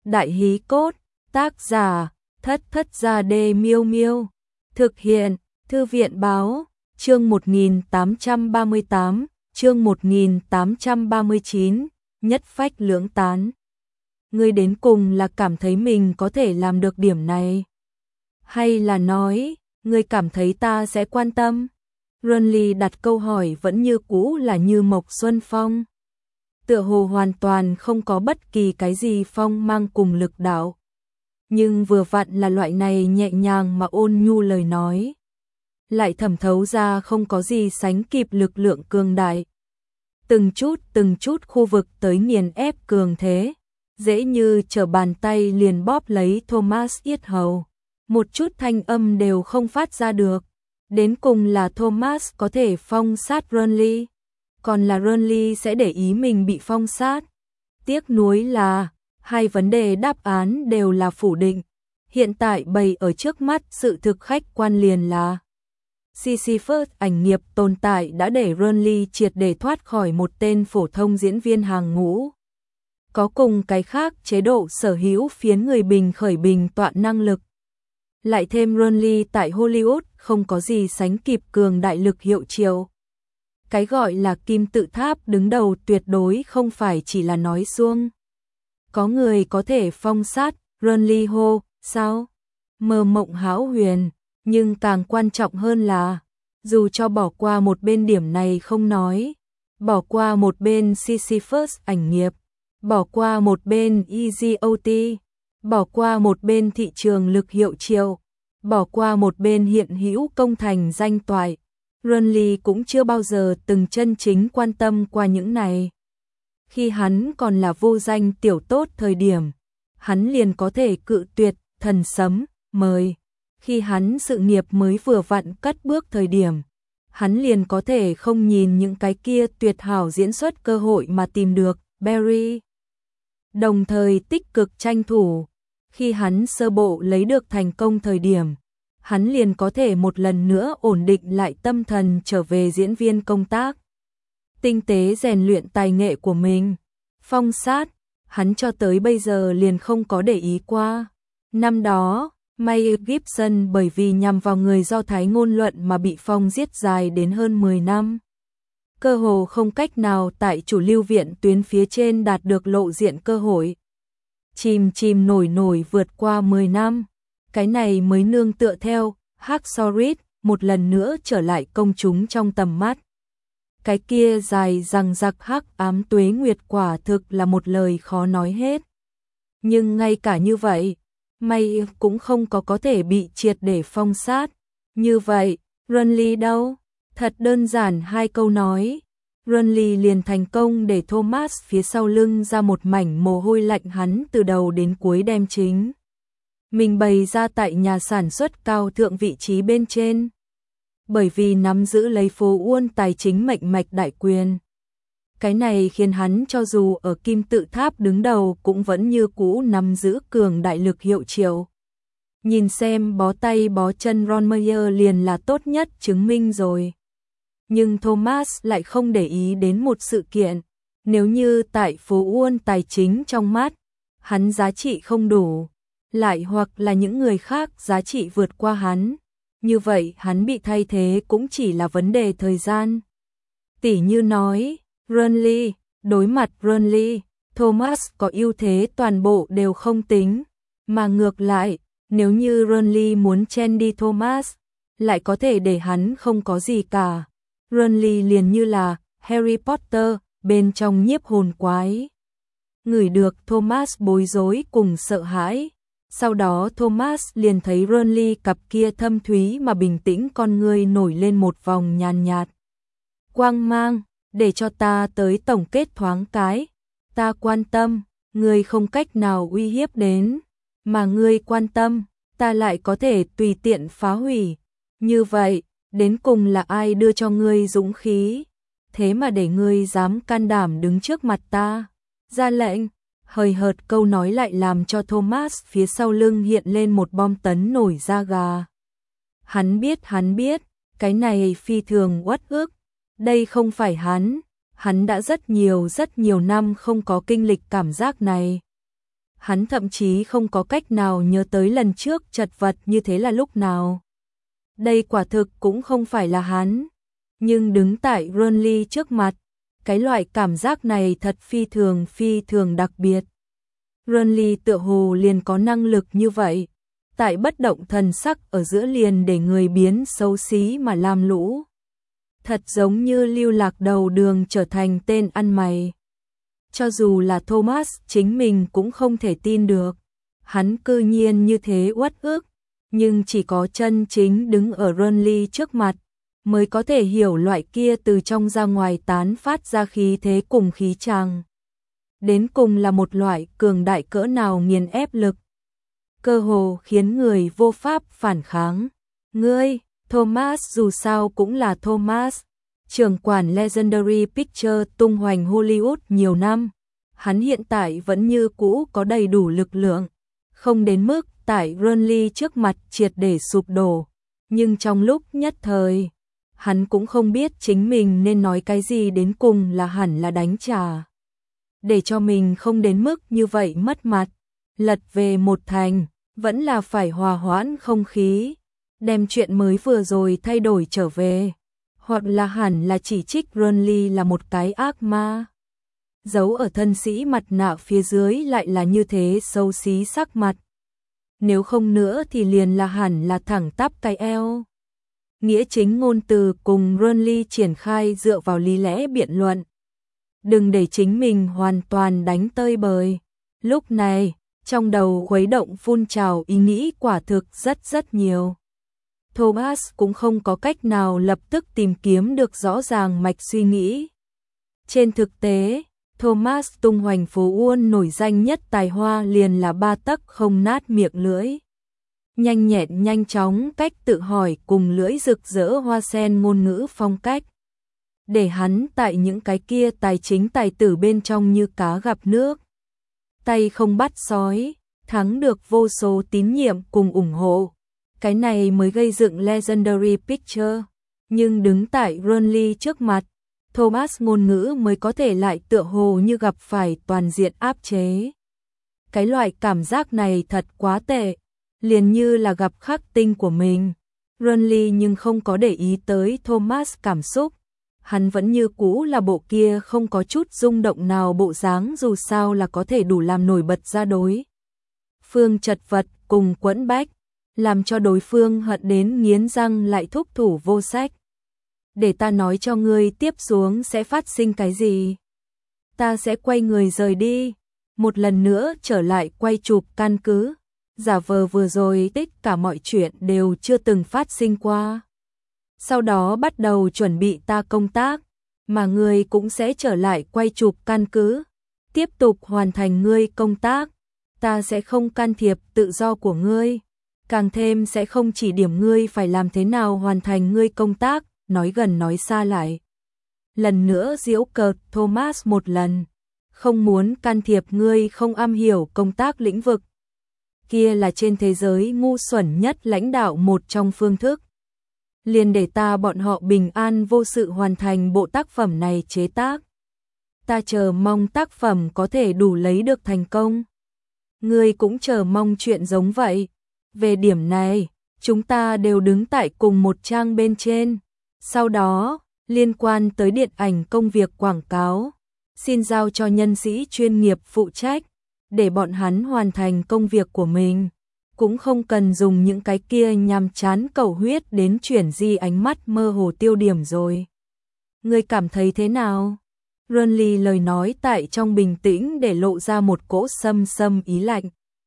Đại hí cốt, tác giả, Thất Thất Gia Đê Miêu Miêu. Thực hiện, Thư viện báo, chương 1838, chương 1839, nhất phách lưỡng tán. Ngươi đến cùng là cảm thấy mình có thể làm được điểm này? Hay là nói, ngươi cảm thấy ta sẽ quan tâm? Renly đặt câu hỏi vẫn như cũ là như Mộc Xuân Phong. Tựa hồ hoàn toàn không có bất kỳ cái gì phong mang cùng lực đạo. Nhưng vừa vặn là loại này nhẹ nhàng mà ôn nhu lời nói. Lại thẩm thấu ra không có gì sánh kịp lực lượng cường đại. Từng chút khu vực tới nghiền ép cường thế. Dễ như trở bàn tay liền bóp lấy Thomas yết hầu. Một chút thanh âm đều không phát ra được. Đến cùng là Thomas có thể phong sát Renly, còn là Renly sẽ để ý mình bị phong sát. Tiếc nuối là, hai vấn đề đáp án đều là phủ định. Hiện tại bày ở trước mắt sự thực khách quan liền là Sisyphus ảnh nghiệp tồn tại đã để Renly triệt để thoát khỏi một tên phổ thông diễn viên hàng ngũ. Có cùng cái khác chế độ sở hữu phiến người bình khởi bình tọa năng lực. Lại thêm Renly tại Hollywood không có gì sánh kịp cường đại lực hiệu triệu. Cái gọi là kim tự tháp đứng đầu tuyệt đối không phải chỉ là nói suông. Có người có thể phong sát Renly hô, sao? Mơ mộng hão huyền, nhưng càng quan trọng hơn là, dù cho bỏ qua một bên điểm này không nói, bỏ qua một bên Sisyphus ảnh nghiệp, bỏ qua một bên EGOT, bỏ qua một bên thị trường lực hiệu triệu, bỏ qua một bên hiện hữu công thành danh toại, Renly cũng chưa bao giờ từng chân chính quan tâm qua những này. Khi hắn còn là vô danh tiểu tốt thời điểm, hắn liền có thể cự tuyệt thần sấm mời. Khi hắn sự nghiệp mới vừa vặn cất bước thời điểm, hắn liền có thể không nhìn những cái kia tuyệt hảo diễn xuất cơ hội mà tìm được Barry. Đồng thời tích cực tranh thủ. Khi hắn sơ bộ lấy được thành công thời điểm, hắn liền có thể một lần nữa ổn định lại tâm thần trở về diễn viên công tác. Tinh tế rèn luyện tài nghệ của mình. Phong sát, hắn cho tới bây giờ liền không có để ý qua. Năm đó, Mel Gibson bởi vì nhằm vào người Do Thái ngôn luận mà bị phong giết dài đến hơn 10 năm. Cơ hồ không cách nào tại chủ lưu viện tuyến phía trên đạt được lộ diện cơ hội. Chìm nổi vượt qua 10 năm. Cái này mới nương tựa theo Hacksaw Ridge một lần nữa trở lại công chúng trong tầm mắt. Cái kia dài rằng giặc hắc ám tuế nguyệt quả thực là một lời khó nói hết. Nhưng ngay cả như vậy, May cũng không có thể bị triệt để phong sát. Như vậy, Renly đâu? Thật đơn giản hai câu nói. Renly liền thành công để Thomas phía sau lưng ra một mảnh mồ hôi lạnh hắn từ đầu đến cuối đem chính. Mình bày ra tại nhà sản xuất cao thượng vị trí bên trên. Bởi vì nắm giữ lấy phố Uôn tài chính mệnh mạch đại quyền. Cái này khiến hắn cho dù ở kim tự tháp đứng đầu cũng vẫn như cũ nắm giữ cường đại lực hiệu triệu. Nhìn xem bó tay bó chân Ron Meyer liền là tốt nhất chứng minh rồi. Nhưng Thomas lại không để ý đến một sự kiện. Nếu như tại phố Uôn tài chính trong mắt, hắn giá trị không đủ. Lại hoặc là những người khác giá trị vượt qua hắn. Như vậy hắn bị thay thế cũng chỉ là vấn đề thời gian. Tỉ như nói, Renly, đối mặt Renly, Thomas có ưu thế toàn bộ đều không tính. Mà ngược lại, nếu như Renly muốn chen đi Thomas, lại có thể để hắn không có gì cả. Renly liền như là Harry Potter bên trong nhiếp hồn quái. Ngửi được Thomas bối rối cùng sợ hãi. Sau đó Thomas liền thấy Renly cặp kia thâm thúy mà bình tĩnh con ngươi nổi lên một vòng nhàn nhạt. Quang mang, để cho ta tới tổng kết thoáng cái. Ta quan tâm, ngươi không cách nào uy hiếp đến. Mà ngươi quan tâm, ta lại có thể tùy tiện phá hủy. Như vậy, đến cùng là ai đưa cho ngươi dũng khí? Thế mà để ngươi dám can đảm đứng trước mặt ta. Ra lệnh. Hời hợt câu nói lại làm cho Thomas phía sau lưng hiện lên một bom tấn nổi da gà. Hắn biết, cái này phi thường uất ức. Đây không phải hắn đã rất nhiều năm không có kinh lịch cảm giác này. Hắn thậm chí không có cách nào nhớ tới lần trước chật vật như thế là lúc nào. Đây quả thực cũng không phải là hắn. Nhưng đứng tại Ronly trước mặt, cái loại cảm giác này thật phi thường đặc biệt. Ronly tựa hồ liền có năng lực như vậy. Tại bất động thần sắc ở giữa liền để người biến xấu xí mà lam lũ. Thật giống như lưu lạc đầu đường trở thành tên ăn mày. Cho dù là Thomas chính mình cũng không thể tin được. Hắn cư nhiên như thế uất ức. Nhưng chỉ có chân chính đứng ở Ronly trước mặt mới có thể hiểu loại kia từ trong ra ngoài tán phát ra khí thế cùng khí tràng. Đến cùng là một loại cường đại cỡ nào nghiền ép lực. Cơ hồ khiến người vô pháp phản kháng. Ngươi, Thomas dù sao cũng là Thomas. Trưởng quản Legendary Pictures tung hoành Hollywood nhiều năm. Hắn hiện tại vẫn như cũ có đầy đủ lực lượng. Không đến mức tại Ronly trước mặt triệt để sụp đổ. Nhưng trong lúc nhất thời, hắn cũng không biết chính mình nên nói cái gì, đến cùng là hẳn là đánh trả. Để cho mình không đến mức như vậy mất mặt. Lật về một thành, vẫn là phải hòa hoãn không khí. Đem chuyện mới vừa rồi thay đổi trở về. Hoặc là hẳn là chỉ trích Ronly là một cái ác ma. Giấu ở thân sĩ mặt nạ phía dưới lại là như thế xấu xí sắc mặt. Nếu không nữa thì liền là hẳn là thẳng tắp cái eo. Nghĩa chính ngôn từ cùng Ronly triển khai dựa vào lý lẽ biện luận. Đừng để chính mình hoàn toàn đánh tơi bời. Lúc này, trong đầu khuấy động phun trào ý nghĩ quả thực rất nhiều. Thomas cũng không có cách nào lập tức tìm kiếm được rõ ràng mạch suy nghĩ. Trên thực tế, Thomas tung hoành phố Uôn nổi danh nhất tài hoa liền là 3 tấc không nát miệng lưỡi. Nhanh nhẹn nhanh chóng cách tự hỏi cùng lưỡi rực rỡ hoa sen ngôn ngữ phong cách. Để hắn tại những cái kia tài chính tài tử bên trong như cá gặp nước. Tay không bắt sói, thắng được vô số tín nhiệm cùng ủng hộ. Cái này mới gây dựng Legendary Pictures. Nhưng đứng tại Ronly trước mặt, Thomas ngôn ngữ mới có thể lại tựa hồ như gặp phải toàn diện áp chế. Cái loại cảm giác này thật quá tệ, liền như là gặp khắc tinh của mình. Ronly nhưng không có để ý tới Thomas cảm xúc. Hắn vẫn như cũ là bộ kia không có chút rung động nào bộ dáng, dù sao là có thể đủ làm nổi bật ra đối phương chật vật cùng quẫn bách, làm cho đối phương hận đến nghiến răng lại thúc thủ vô sách. Để ta nói cho ngươi tiếp xuống sẽ phát sinh cái gì. Ta sẽ quay người rời đi, một lần nữa trở lại quay chụp căn cứ, giả vờ vừa rồi tất cả mọi chuyện đều chưa từng phát sinh qua. Sau đó bắt đầu chuẩn bị ta công tác, mà ngươi cũng sẽ trở lại quay chụp căn cứ, tiếp tục hoàn thành ngươi công tác. Ta sẽ không can thiệp tự do của ngươi, càng thêm sẽ không chỉ điểm ngươi phải làm thế nào hoàn thành ngươi công tác, nói gần nói xa lại. Lần nữa giễu cợt Thomas một lần, không muốn can thiệp ngươi không am hiểu công tác lĩnh vực. Kia là trên thế giới ngu xuẩn nhất lãnh đạo một trong phương thức. Liền để ta bọn họ bình an vô sự hoàn thành bộ tác phẩm này chế tác. Ta chờ mong tác phẩm có thể đủ lấy được thành công. Ngươi cũng chờ mong chuyện giống vậy. Về điểm này, chúng ta đều đứng tại cùng một trang bên trên. Sau đó, liên quan tới điện ảnh công việc quảng cáo, xin giao cho nhân sĩ chuyên nghiệp phụ trách, để bọn hắn hoàn thành công việc của mình. Cũng không cần dùng những cái kia nhằm chán cầu huyết đến chuyển di ánh mắt mơ hồ tiêu điểm rồi. Ngươi cảm thấy thế nào? Ronly lời nói tại trong bình tĩnh để lộ ra một cỗ xâm ý lạnh.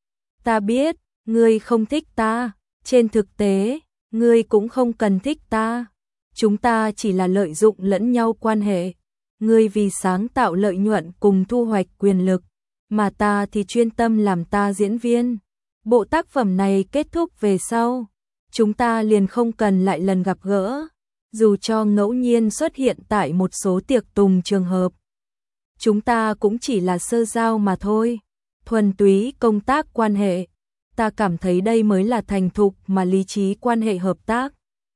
Ta biết, ngươi không thích ta, trên thực tế, ngươi cũng không cần thích ta. Chúng ta chỉ là lợi dụng lẫn nhau quan hệ. Ngươi vì sáng tạo lợi nhuận cùng thu hoạch quyền lực, mà ta thì chuyên tâm làm ta diễn viên. Bộ tác phẩm này kết thúc về sau, chúng ta liền không cần lại lần gặp gỡ, dù cho ngẫu nhiên xuất hiện tại một số tiệc tùng trường hợp. Chúng ta cũng chỉ là sơ giao mà thôi, thuần túy công tác quan hệ. Ta cảm thấy đây mới là thành thục mà lý trí quan hệ hợp tác.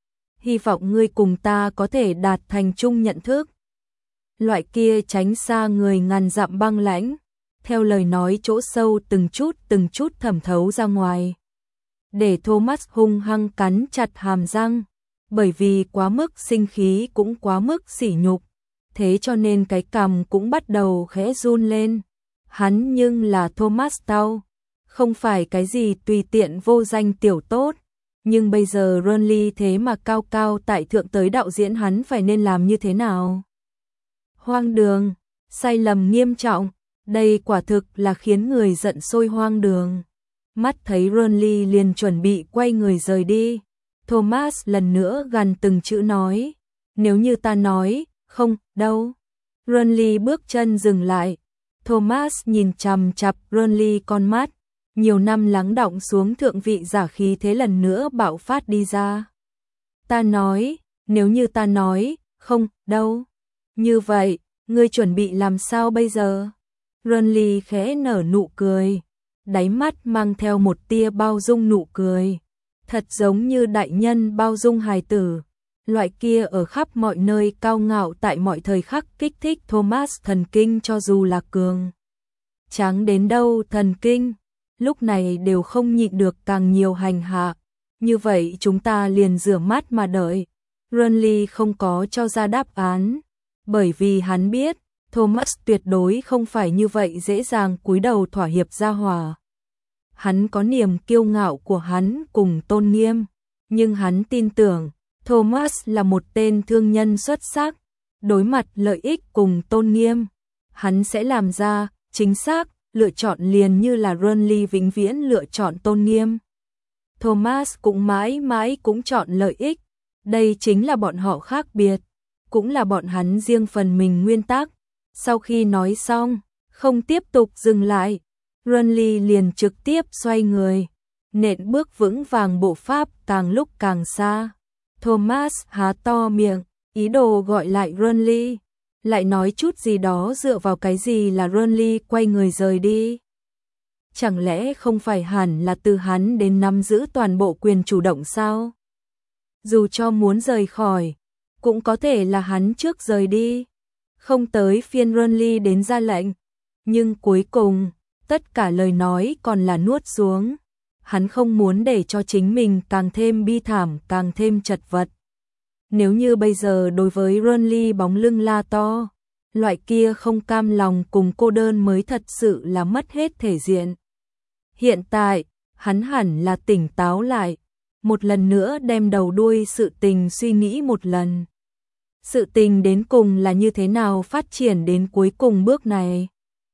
Hy vọng ngươi cùng ta có thể đạt thành chung nhận thức. Loại kia tránh xa người ngàn dặm băng lãnh, theo lời nói chỗ sâu từng chút thẩm thấu ra ngoài. Để Thomas hung hăng cắn chặt hàm răng, bởi vì quá mức sinh khí cũng quá mức sỉ nhục, thế cho nên cái cằm cũng bắt đầu khẽ run lên. Hắn nhưng là Thomas Tao, không phải cái gì tùy tiện vô danh tiểu tốt, nhưng bây giờ Renly thế mà cao cao tại thượng tới đạo diễn, hắn phải nên làm như thế nào? Hoang đường, sai lầm nghiêm trọng, đây quả thực là khiến người giận sôi hoang đường. Mắt thấy Renly liền chuẩn bị quay người rời đi, Thomas lần nữa gằn từng chữ nói, nếu như ta nói, không, đâu. Renly bước chân dừng lại, Thomas nhìn chằm chằm Renly con mắt, nhiều năm lắng đọng xuống thượng vị giả khí thế lần nữa bạo phát đi ra. Ta nói, nếu như ta nói, không, đâu. Như vậy, ngươi chuẩn bị làm sao bây giờ? Renly khẽ nở nụ cười, đáy mắt mang theo một tia bao dung nụ cười, thật giống như đại nhân bao dung hài tử. Loại kia ở khắp mọi nơi cao ngạo tại mọi thời khắc kích thích Thomas thần kinh, cho dù là cường tráng đến đâu thần kinh, lúc này đều không nhịn được càng nhiều hành hạ. Như vậy chúng ta liền rửa mắt mà đợi. Renly không có cho ra đáp án, bởi vì hắn biết Thomas tuyệt đối không phải như vậy dễ dàng cúi đầu thỏa hiệp ra hòa. Hắn có niềm kiêu ngạo của hắn cùng tôn nghiêm, nhưng hắn tin tưởng Thomas là một tên thương nhân xuất sắc, đối mặt lợi ích cùng tôn nghiêm, hắn sẽ làm ra chính xác lựa chọn, liền như là Renly vĩnh viễn lựa chọn tôn nghiêm. Thomas cũng mãi mãi cũng chọn lợi ích, đây chính là bọn họ khác biệt, cũng là bọn hắn riêng phần mình nguyên tắc. Sau khi nói xong, không tiếp tục dừng lại, Renly liền trực tiếp xoay người, nện bước vững vàng, bộ pháp càng lúc càng xa. Thomas há to miệng, ý đồ gọi lại Renly, lại nói chút gì đó dựa vào cái gì là Renly quay người rời đi. Chẳng lẽ không phải hẳn là từ hắn đến nắm giữ toàn bộ quyền chủ động sao? Dù cho muốn rời khỏi, cũng có thể là hắn trước rời đi, không tới phiên Renly đến ra lệnh. Nhưng cuối cùng, tất cả lời nói còn là nuốt xuống. Hắn không muốn để cho chính mình càng thêm bi thảm, càng thêm chật vật. Nếu như bây giờ đối với Renly bóng lưng la to, loại kia không cam lòng cùng cô đơn mới thật sự là mất hết thể diện. Hiện tại, hắn hẳn là tỉnh táo lại, một lần nữa đem đầu đuôi sự tình suy nghĩ một lần. Sự tình đến cùng là như thế nào phát triển đến cuối cùng bước này?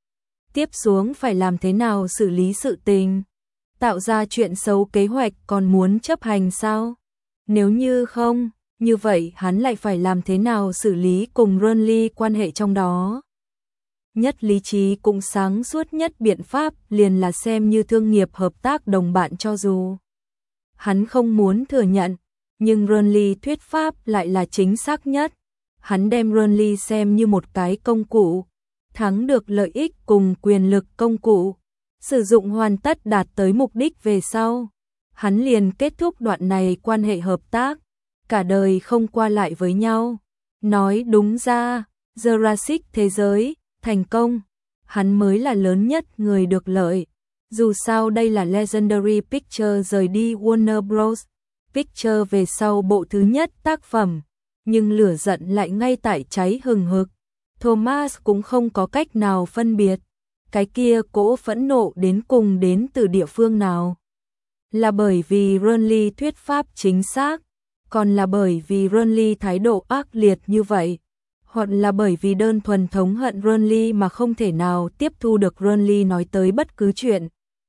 Tiếp xuống phải làm thế nào xử lý sự tình? Tạo ra chuyện xấu kế hoạch còn muốn chấp hành sao? Nếu như không, như vậy hắn lại phải làm thế nào xử lý cùng Renly quan hệ trong đó? Nhất lý trí cũng sáng suốt nhất biện pháp liền là xem như thương nghiệp hợp tác đồng bạn, cho dù hắn không muốn thừa nhận, nhưng Renly thuyết pháp lại là chính xác nhất. Hắn đem Renly xem như một cái công cụ, thắng được lợi ích cùng quyền lực công cụ, sử dụng hoàn tất đạt tới mục đích về sau. Hắn liền kết thúc đoạn này quan hệ hợp tác, cả đời không qua lại với nhau. Nói đúng ra, Jurassic thế giới, thành công, hắn mới là lớn nhất người được lợi. Dù sao đây là Legendary Pictures rời đi Warner Bros. Pictures về sau bộ thứ nhất tác phẩm, nhưng lửa giận lại ngay tại cháy hừng hực. Thomas cũng không có cách nào phân biệt, cái kia cỗ phẫn nộ đến cùng đến từ địa phương nào. Là bởi vì Renly thuyết pháp chính xác, còn là bởi vì Renly thái độ ác liệt như vậy, hoặc là bởi vì đơn thuần thống hận Renly mà không thể nào tiếp thu được Renly nói tới bất cứ chuyện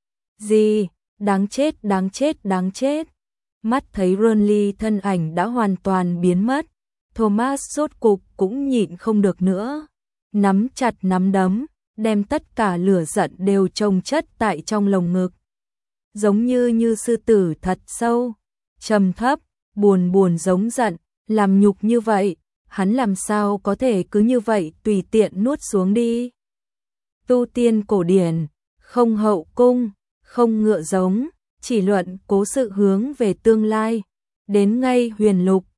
gì. Đáng chết, đáng chết, đáng chết. Mắt thấy Renly thân ảnh đã hoàn toàn biến mất, Thomas rốt cục cũng nhịn không được nữa, nắm chặt nắm đấm, đem tất cả lửa giận đều chồng chất tại trong lồng ngực. Giống như sư tử thật sâu, trầm thấp, buồn giống giận, làm nhục như vậy, hắn làm sao có thể cứ như vậy tùy tiện nuốt xuống đi. Tu tiên cổ điển, không hậu cung, không ngựa giống, chỉ luận cố sự hướng về tương lai, đến ngay huyền lục,